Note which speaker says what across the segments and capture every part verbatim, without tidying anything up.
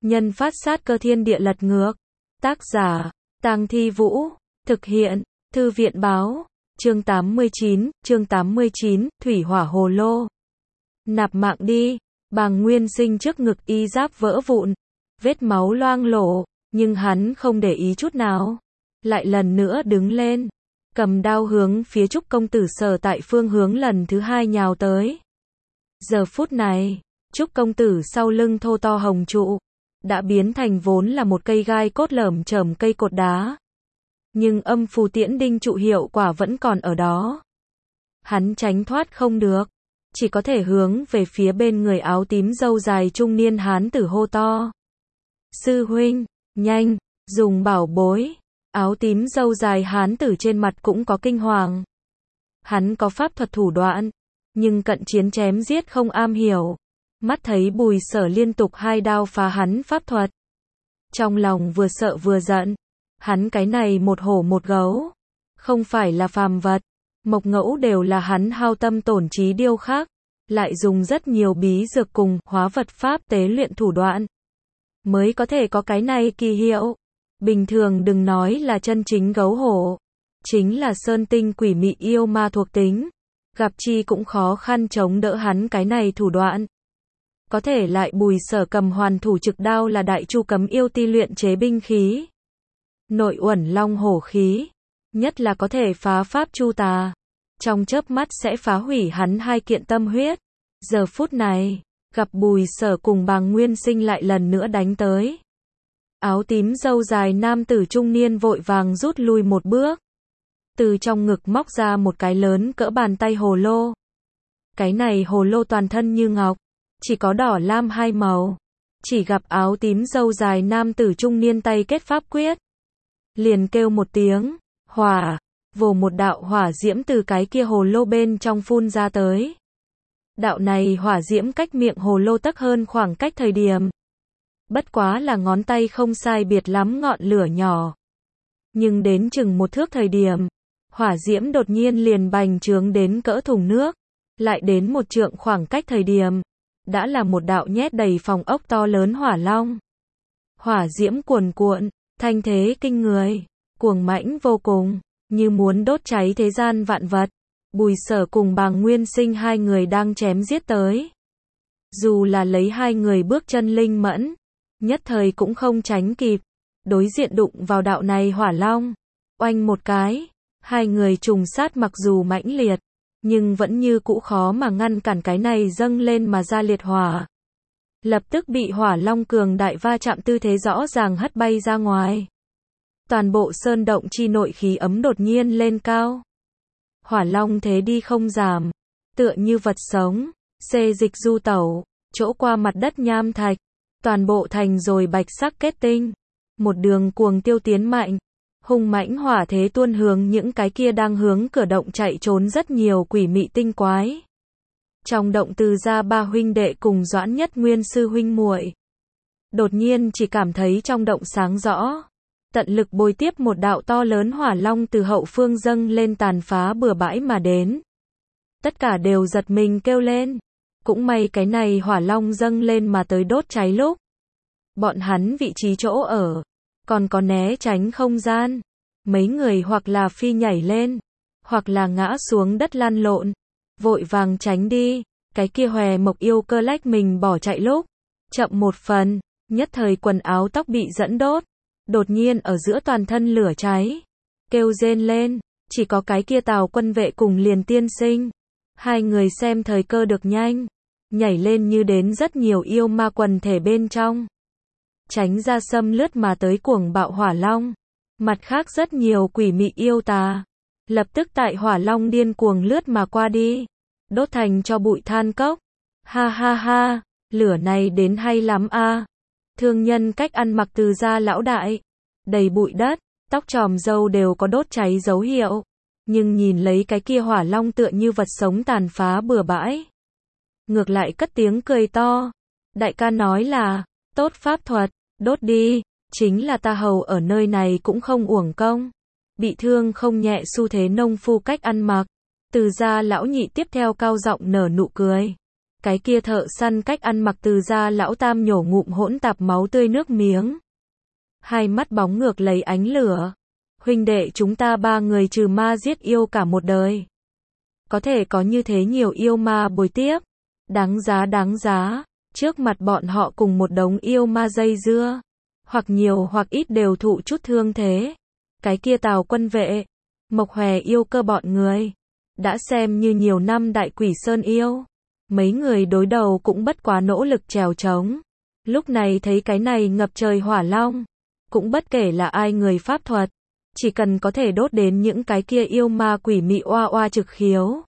Speaker 1: nhân phát sát cơ thiên địa lật ngược. Tác giả, Tang Thi Vũ. Thực hiện, Thư viện Báo. Chương tám mươi chín, chương tám mươi chín, Thủy Hỏa Hồ Lô. Nạp mạng đi. Bàng Nguyên Sinh trước ngực y giáp vỡ vụn, vết máu loang lổ, nhưng hắn không để ý chút nào. Lại lần nữa đứng lên, cầm đao hướng phía Trúc công tử sở tại phương hướng lần thứ hai nhào tới. Giờ phút này, Trúc công tử sau lưng thô to hồng trụ, đã biến thành vốn là một cây gai cốt lởm chởm cây cột đá. Nhưng âm phù tiễn đinh trụ hiệu quả vẫn còn ở đó. Hắn tránh thoát không được, chỉ có thể hướng về phía bên người áo tím râu dài trung niên hán tử hô to. Sư huynh, nhanh, dùng bảo bối. Áo tím râu dài hán tử trên mặt cũng có kinh hoàng. Hắn có pháp thuật thủ đoạn, nhưng cận chiến chém giết không am hiểu. Mắt thấy Bùi Sở liên tục hai đao phá hắn pháp thuật. Trong lòng vừa sợ vừa giận. Hắn cái này một hổ một gấu, không phải là phàm vật. Mộc ngẫu đều là hắn hao tâm tổn trí điêu khắc, lại dùng rất nhiều bí dược cùng hóa vật pháp tế luyện thủ đoạn, mới có thể có cái này kỳ hiệu. Bình thường đừng nói là chân chính gấu hổ, chính là sơn tinh quỷ mị yêu ma thuộc tính, gặp chi cũng khó khăn chống đỡ hắn cái này thủ đoạn. Có thể lại Bùi Sở cầm hoàn thủ trực đao là đại chu cấm yêu ti luyện chế binh khí. Nội uẩn long hổ khí, nhất là có thể phá pháp chu tà, trong chớp mắt sẽ phá hủy hắn hai kiện tâm huyết. Giờ phút này, gặp Bùi Sở cùng Bàng Nguyên Sinh lại lần nữa đánh tới. Áo tím râu dài nam tử trung niên vội vàng rút lui một bước. Từ trong ngực móc ra một cái lớn cỡ bàn tay hồ lô. Cái này hồ lô toàn thân như ngọc, chỉ có đỏ lam hai màu. Chỉ gặp áo tím râu dài nam tử trung niên tay kết pháp quyết, liền kêu một tiếng, hỏa, vồ một đạo hỏa diễm từ cái kia hồ lô bên trong phun ra tới. Đạo này hỏa diễm cách miệng hồ lô tấc hơn khoảng cách thời điểm. Bất quá là ngón tay không sai biệt lắm ngọn lửa nhỏ. Nhưng đến chừng một thước thời điểm, hỏa diễm đột nhiên liền bành trướng đến cỡ thùng nước. Lại đến một trượng khoảng cách thời điểm, đã là một đạo nhét đầy phòng ốc to lớn hỏa long. Hỏa diễm cuồn cuộn, thanh thế kinh người, cuồng mãnh vô cùng, như muốn đốt cháy thế gian vạn vật. Bùi Sở cùng Bàng Nguyên Sinh hai người đang chém giết tới. Dù là lấy hai người bước chân linh mẫn, nhất thời cũng không tránh kịp, đối diện đụng vào đạo này hỏa long. Oanh một cái, hai người trùng sát mặc dù mãnh liệt, nhưng vẫn như cũ khó mà ngăn cản cái này dâng lên mà ra liệt hỏa. Lập tức bị hỏa long cường đại va chạm tư thế rõ ràng hất bay ra ngoài. Toàn bộ sơn động chi nội khí ấm đột nhiên lên cao. Hỏa long thế đi không giảm, tựa như vật sống, xê dịch du tẩu, chỗ qua mặt đất nham thạch, toàn bộ thành rồi bạch sắc kết tinh. Một đường cuồng tiêu tiến mạnh, hung mãnh hỏa thế tuôn hướng những cái kia đang hướng cửa động chạy trốn rất nhiều quỷ mị tinh quái. Trong động Từ gia ba huynh đệ cùng Doãn Nhất Nguyên sư huynh muội, đột nhiên chỉ cảm thấy trong động sáng rõ. Tận lực bồi tiếp một đạo to lớn hỏa long từ hậu phương dâng lên tàn phá bừa bãi mà đến. Tất cả đều giật mình kêu lên. Cũng may cái này hỏa long dâng lên mà tới đốt cháy lúc. Bọn hắn vị trí chỗ ở, còn có né tránh không gian. Mấy người hoặc là phi nhảy lên, hoặc là ngã xuống đất lăn lộn, vội vàng tránh đi. Cái kia hòe mộc yêu cơ lách mình bỏ chạy lúc, chậm một phần, nhất thời quần áo tóc bị dẫn đốt. Đột nhiên ở giữa toàn thân lửa cháy, kêu rên lên, chỉ có cái kia Tào Quân Vệ cùng Liền tiên sinh. Hai người xem thời cơ được nhanh, nhảy lên như đến rất nhiều yêu ma quần thể bên trong. Tránh ra xâm lướt mà tới cuồng bạo hỏa long. Mặt khác rất nhiều quỷ mị yêu tà, lập tức tại hỏa long điên cuồng lướt mà qua đi, đốt thành cho bụi than cốc. Ha ha ha, lửa này đến hay lắm a. Thương nhân cách ăn mặc Từ gia lão đại, đầy bụi đất, tóc tròm râu đều có đốt cháy dấu hiệu. Nhưng nhìn lấy cái kia hỏa long tựa như vật sống tàn phá bừa bãi. Ngược lại cất tiếng cười to. Đại ca nói là, tốt pháp thuật, đốt đi, chính là ta hầu ở nơi này cũng không uổng công. Bị thương không nhẹ xu thế nông phu cách ăn mặc. Từ gia lão nhị tiếp theo cao giọng nở nụ cười. Cái kia thợ săn cách ăn mặc Từ gia lão tam nhổ ngụm hỗn tạp máu tươi nước miếng. Hai mắt bóng ngược lấy ánh lửa. Huynh đệ chúng ta ba người trừ ma giết yêu cả một đời. Có thể có như thế nhiều yêu ma bồi tiếp. Đáng giá đáng giá. Trước mặt bọn họ cùng một đống yêu ma dây dưa. Hoặc nhiều hoặc ít đều thụ chút thương thế. Cái kia Tào Quân Vệ, Mộc Hòe yêu cơ bọn người. Đã xem như nhiều năm đại quỷ sơn yêu. Mấy người đối đầu cũng bất quá nỗ lực trèo trống. Lúc này thấy cái này ngập trời hỏa long. Cũng bất kể là ai người pháp thuật. Chỉ cần có thể đốt đến những cái kia yêu ma quỷ mị oa oa trực khiếu.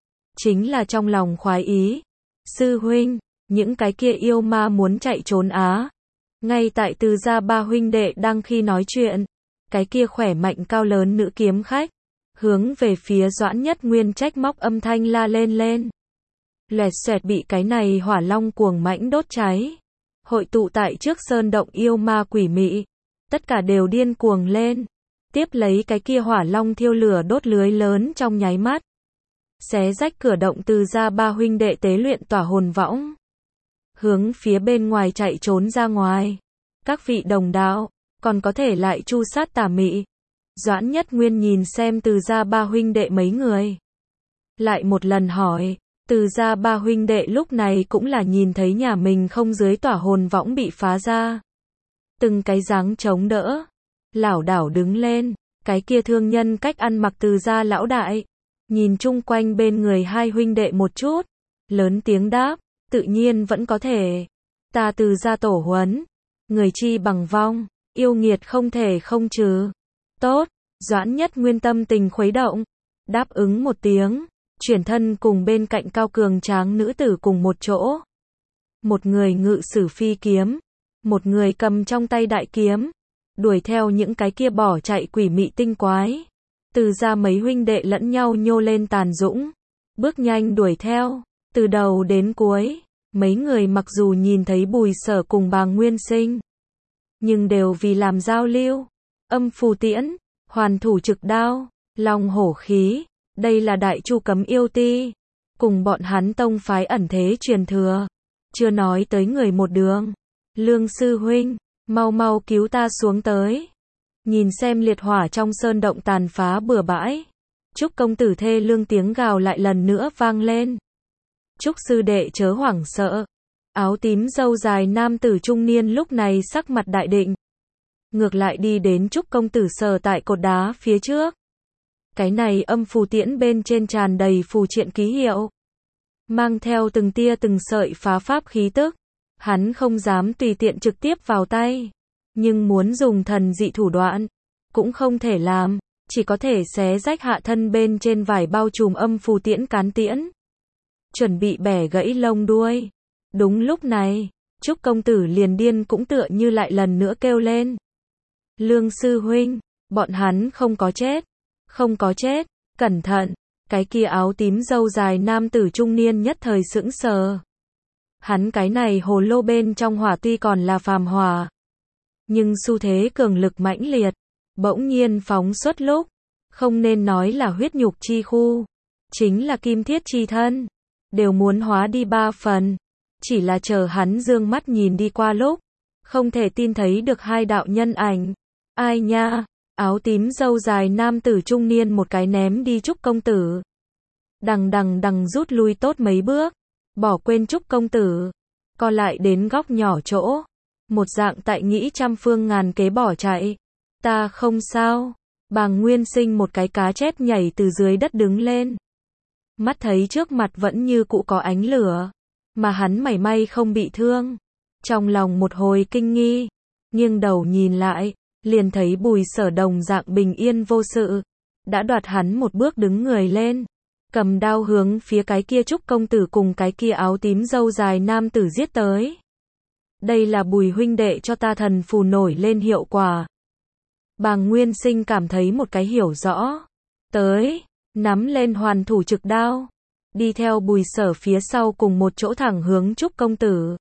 Speaker 1: Chính là trong lòng khoái ý. Sư huynh, những cái kia yêu ma muốn chạy trốn á. Ngay tại Từ gia ba huynh đệ đang khi nói chuyện. Cái kia khỏe mạnh cao lớn nữ kiếm khách. Hướng về phía Doãn Nhất Nguyên trách móc âm thanh la lên lên. Loẹt xoẹt bị cái này hỏa long cuồng mãnh đốt cháy. Hội tụ tại trước sơn động yêu ma quỷ mị. Tất cả đều điên cuồng lên. Tiếp lấy cái kia hỏa long thiêu lửa đốt lưới lớn trong nháy mắt. Xé rách cửa động Từ gia ba huynh đệ tế luyện tỏa hồn võng. Hướng phía bên ngoài chạy trốn ra ngoài. Các vị đồng đạo, còn có thể lại chu sát tà mị. Doãn Nhất Nguyên nhìn xem Từ gia ba huynh đệ mấy người. Lại một lần hỏi, Từ gia ba huynh đệ lúc này cũng là nhìn thấy nhà mình không dưới tỏa hồn võng bị phá ra. Từng cái dáng chống đỡ. Lảo đảo đứng lên, cái kia thương nhân cách ăn mặc Từ gia lão đại. Nhìn chung quanh bên người hai huynh đệ một chút. Lớn tiếng đáp, tự nhiên vẫn có thể. Ta Từ gia tổ huấn. Người chi bằng vong, yêu nghiệt không thể không trừ. Tốt, Doãn Nhất Nguyên tâm tình khuấy động. Đáp ứng một tiếng, chuyển thân cùng bên cạnh cao cường tráng nữ tử cùng một chỗ. Một người ngự sử phi kiếm. Một người cầm trong tay đại kiếm. Đuổi theo những cái kia bỏ chạy quỷ mị tinh quái. Từ gia mấy huynh đệ lẫn nhau nhô lên tàn dũng. Bước nhanh đuổi theo. Từ đầu đến cuối. Mấy người mặc dù nhìn thấy Bùi Sở cùng Bàng Nguyên Sinh. Nhưng đều vì làm giao lưu. Âm phù tiễn. Hoàn thủ trực đao. Long hổ khí. Đây là đại chu cấm yêu ti. Cùng bọn hắn tông phái ẩn thế truyền thừa. Chưa nói tới người một đường. Lương sư huynh. Mau mau cứu ta xuống tới. Nhìn xem liệt hỏa trong sơn động tàn phá bừa bãi. Trúc công tử thê lương tiếng gào lại lần nữa vang lên. Trúc sư đệ chớ hoảng sợ. Áo tím râu dài nam tử trung niên lúc này sắc mặt đại định. Ngược lại đi đến Trúc công tử sờ tại cột đá phía trước. Cái này âm phù tiễn bên trên tràn đầy phù triện ký hiệu. Mang theo từng tia từng sợi phá pháp khí tức. Hắn không dám tùy tiện trực tiếp vào tay. Nhưng muốn dùng thần dị thủ đoạn. Cũng không thể làm. Chỉ có thể xé rách hạ thân bên trên vải bao trùm âm phù tiễn cán tiễn. Chuẩn bị bẻ gãy lông đuôi. Đúng lúc này, Trúc công tử liền điên cũng tựa như lại lần nữa kêu lên. Lương sư huynh, bọn hắn không có chết. Không có chết, cẩn thận. Cái kia áo tím râu dài nam tử trung niên nhất thời sững sờ. Hắn cái này hồ lô bên trong hỏa tuy còn là phàm hỏa. Nhưng xu thế cường lực mãnh liệt. Bỗng nhiên phóng xuất lúc. Không nên nói là huyết nhục chi khu. Chính là kim thiết chi thân. Đều muốn hóa đi ba phần. Chỉ là chờ hắn dương mắt nhìn đi qua lúc. Không thể tin thấy được hai đạo nhân ảnh. Ai nha, áo tím râu dài nam tử trung niên một cái ném đi Trúc công tử. Đằng đằng đằng rút lui tốt mấy bước. Bỏ quên Trúc công tử. Co lại đến góc nhỏ chỗ. Một dạng tại nghĩ trăm phương ngàn kế bỏ chạy. Ta không sao. Bàng Nguyên Sinh một cái cá chép nhảy từ dưới đất đứng lên. Mắt thấy trước mặt vẫn như cũ có ánh lửa. Mà hắn mảy may không bị thương. Trong lòng một hồi kinh nghi. Nghiêng đầu nhìn lại. Liền thấy Bùi Sở đồng dạng bình yên vô sự. Đã đoạt hắn một bước đứng người lên. Cầm đao hướng phía cái kia Trúc công tử cùng cái kia áo tím râu dài nam tử giết tới. Đây là Bùi huynh đệ cho ta thần phù nổi lên hiệu quả. Bàng Nguyên Sinh cảm thấy một cái hiểu rõ. Tới, nắm lên hoàn thủ trực đao. Đi theo Bùi Sở phía sau cùng một chỗ thẳng hướng Trúc công tử.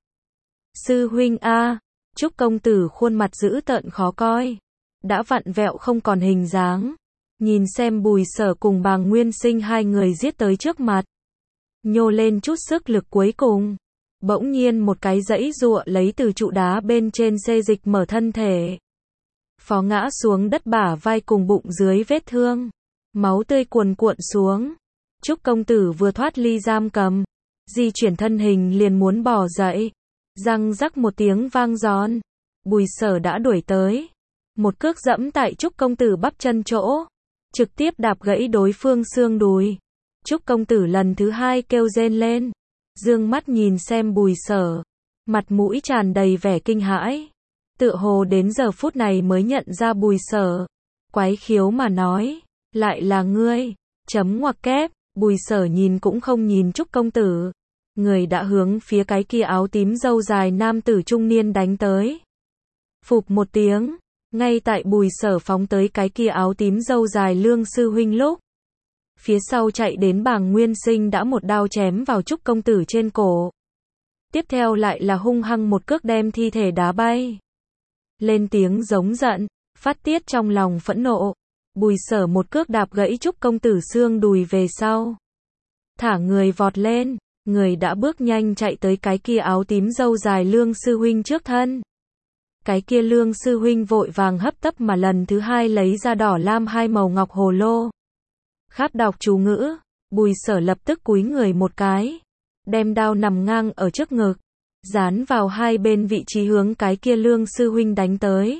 Speaker 1: Sư huynh a, Trúc công tử khuôn mặt dữ tợn khó coi. Đã vặn vẹo không còn hình dáng. Nhìn xem Bùi Sở cùng Bàng Nguyên Sinh hai người giết tới trước mặt. nhô lên chút sức lực cuối cùng. Bỗng nhiên một cái giãy giụa lấy từ trụ đá bên trên xê dịch mở thân thể. Phó ngã xuống đất bả vai cùng bụng dưới vết thương. Máu tươi cuồn cuộn xuống. Trúc công tử vừa thoát ly giam cầm. Di chuyển thân hình liền muốn bỏ dậy. Răng rắc một tiếng vang giòn. Bùi Sở đã đuổi tới. Một cước dẫm tại Trúc công tử bắp chân chỗ. Trực tiếp đạp gãy đối phương xương đùi. Trúc công tử lần thứ hai kêu rên lên. Dương mắt nhìn xem Bùi Sở. Mặt mũi tràn đầy vẻ kinh hãi. Tựa hồ đến giờ phút này mới nhận ra Bùi Sở. Quái khiếu mà nói. Lại là ngươi. Chấm ngoặc kép. Bùi Sở nhìn cũng không nhìn Trúc công tử. Người đã hướng phía cái kia áo tím râu dài nam tử trung niên đánh tới. Phụp một tiếng. Ngay tại Bùi Sở phóng tới cái kia áo tím râu dài Lương sư huynh lúc. Phía sau chạy đến Bàng Nguyên Sinh đã một đao chém vào Trúc công tử trên cổ. Tiếp theo lại là hung hăng một cước đem thi thể đá bay. Lên tiếng giống giận, phát tiết trong lòng phẫn nộ. Bùi Sở một cước đạp gãy Trúc công tử xương đùi về sau. Thả người vọt lên, người đã bước nhanh chạy tới cái kia áo tím râu dài Lương sư huynh trước thân. Cái kia Lương sư huynh vội vàng hấp tấp mà lần thứ hai lấy ra đỏ lam hai màu ngọc hồ lô. Khát đọc chú ngữ, Bùi Sở lập tức cúi người một cái. Đem đao nằm ngang ở trước ngực. Dán vào hai bên vị trí hướng cái kia Lương sư huynh đánh tới.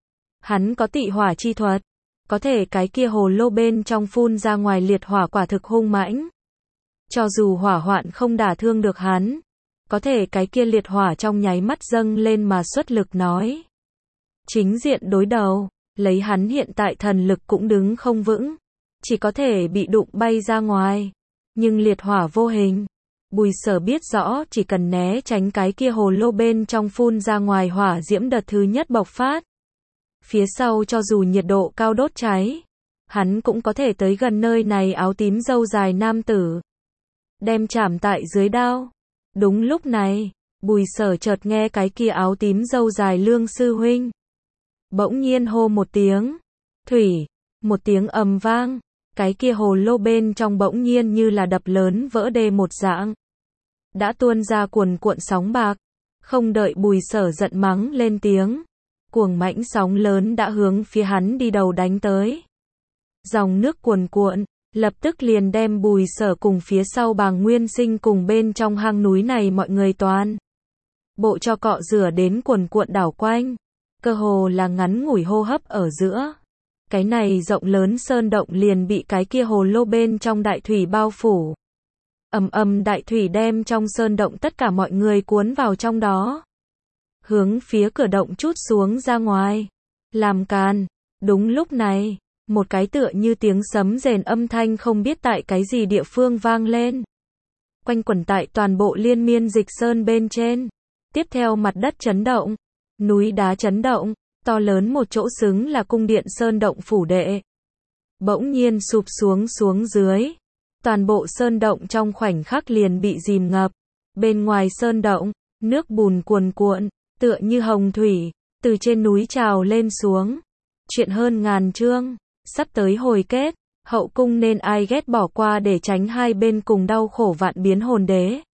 Speaker 1: Hắn có tị hỏa chi thuật. Có thể cái kia hồ lô bên trong phun ra ngoài liệt hỏa quả thực hung mãnh. Cho dù hỏa hoạn không đả thương được hắn. Có thể cái kia liệt hỏa trong nháy mắt dâng lên mà xuất lực nói. Chính diện đối đầu, lấy hắn hiện tại thần lực cũng đứng không vững. Chỉ có thể bị đụng bay ra ngoài. Nhưng liệt hỏa vô hình. Bùi Sở biết rõ chỉ cần né tránh cái kia hồ lô bên trong phun ra ngoài hỏa diễm đợt thứ nhất bộc phát. Phía sau cho dù nhiệt độ cao đốt cháy. Hắn cũng có thể tới gần nơi này áo tím râu dài nam tử. Đem chạm tại dưới đao. Đúng lúc này, Bùi Sở chợt nghe cái kia áo tím râu dài Lương sư huynh. Bỗng nhiên hô một tiếng. Thủy. Một tiếng ầm vang. Cái kia hồ lô bên trong bỗng nhiên như là đập lớn vỡ đê một dạng. Đã tuôn ra cuồn cuộn sóng bạc. Không đợi Bùi Sở giận mắng lên tiếng. Cuồng mãnh sóng lớn đã hướng phía hắn đi đầu đánh tới. Dòng nước cuồn cuộn, lập tức liền đem Bùi Sở cùng phía sau Bàng Nguyên Sinh cùng bên trong hang núi này mọi người toàn. Bộ cho cọ rửa đến cuồn cuộn đảo quanh. Cơ hồ là ngắn ngủi hô hấp ở giữa. Cái này rộng lớn sơn động liền bị cái kia hồ lô bên trong đại thủy bao phủ. Ầm ầm đại thủy đem trong sơn động tất cả mọi người cuốn vào trong đó. Hướng phía cửa động trút xuống ra ngoài. Làm càn. Đúng lúc này, một cái tựa như tiếng sấm rền âm thanh không biết tại cái gì địa phương vang lên. Quanh quẩn tại toàn bộ liên miên dịch sơn bên trên. Tiếp theo mặt đất chấn động. Núi đá chấn động. To lớn một chỗ xứng là cung điện sơn động phủ đệ. Bỗng nhiên sụp xuống xuống dưới. Toàn bộ sơn động trong khoảnh khắc liền bị dìm ngập. Bên ngoài sơn động, nước bùn cuồn cuộn, tựa như hồng thủy, từ trên núi trào lên xuống. Chuyện hơn ngàn chương, sắp tới hồi kết, hậu cung nên ai ghét bỏ qua để tránh hai bên cùng đau khổ vạn biến hồn đế.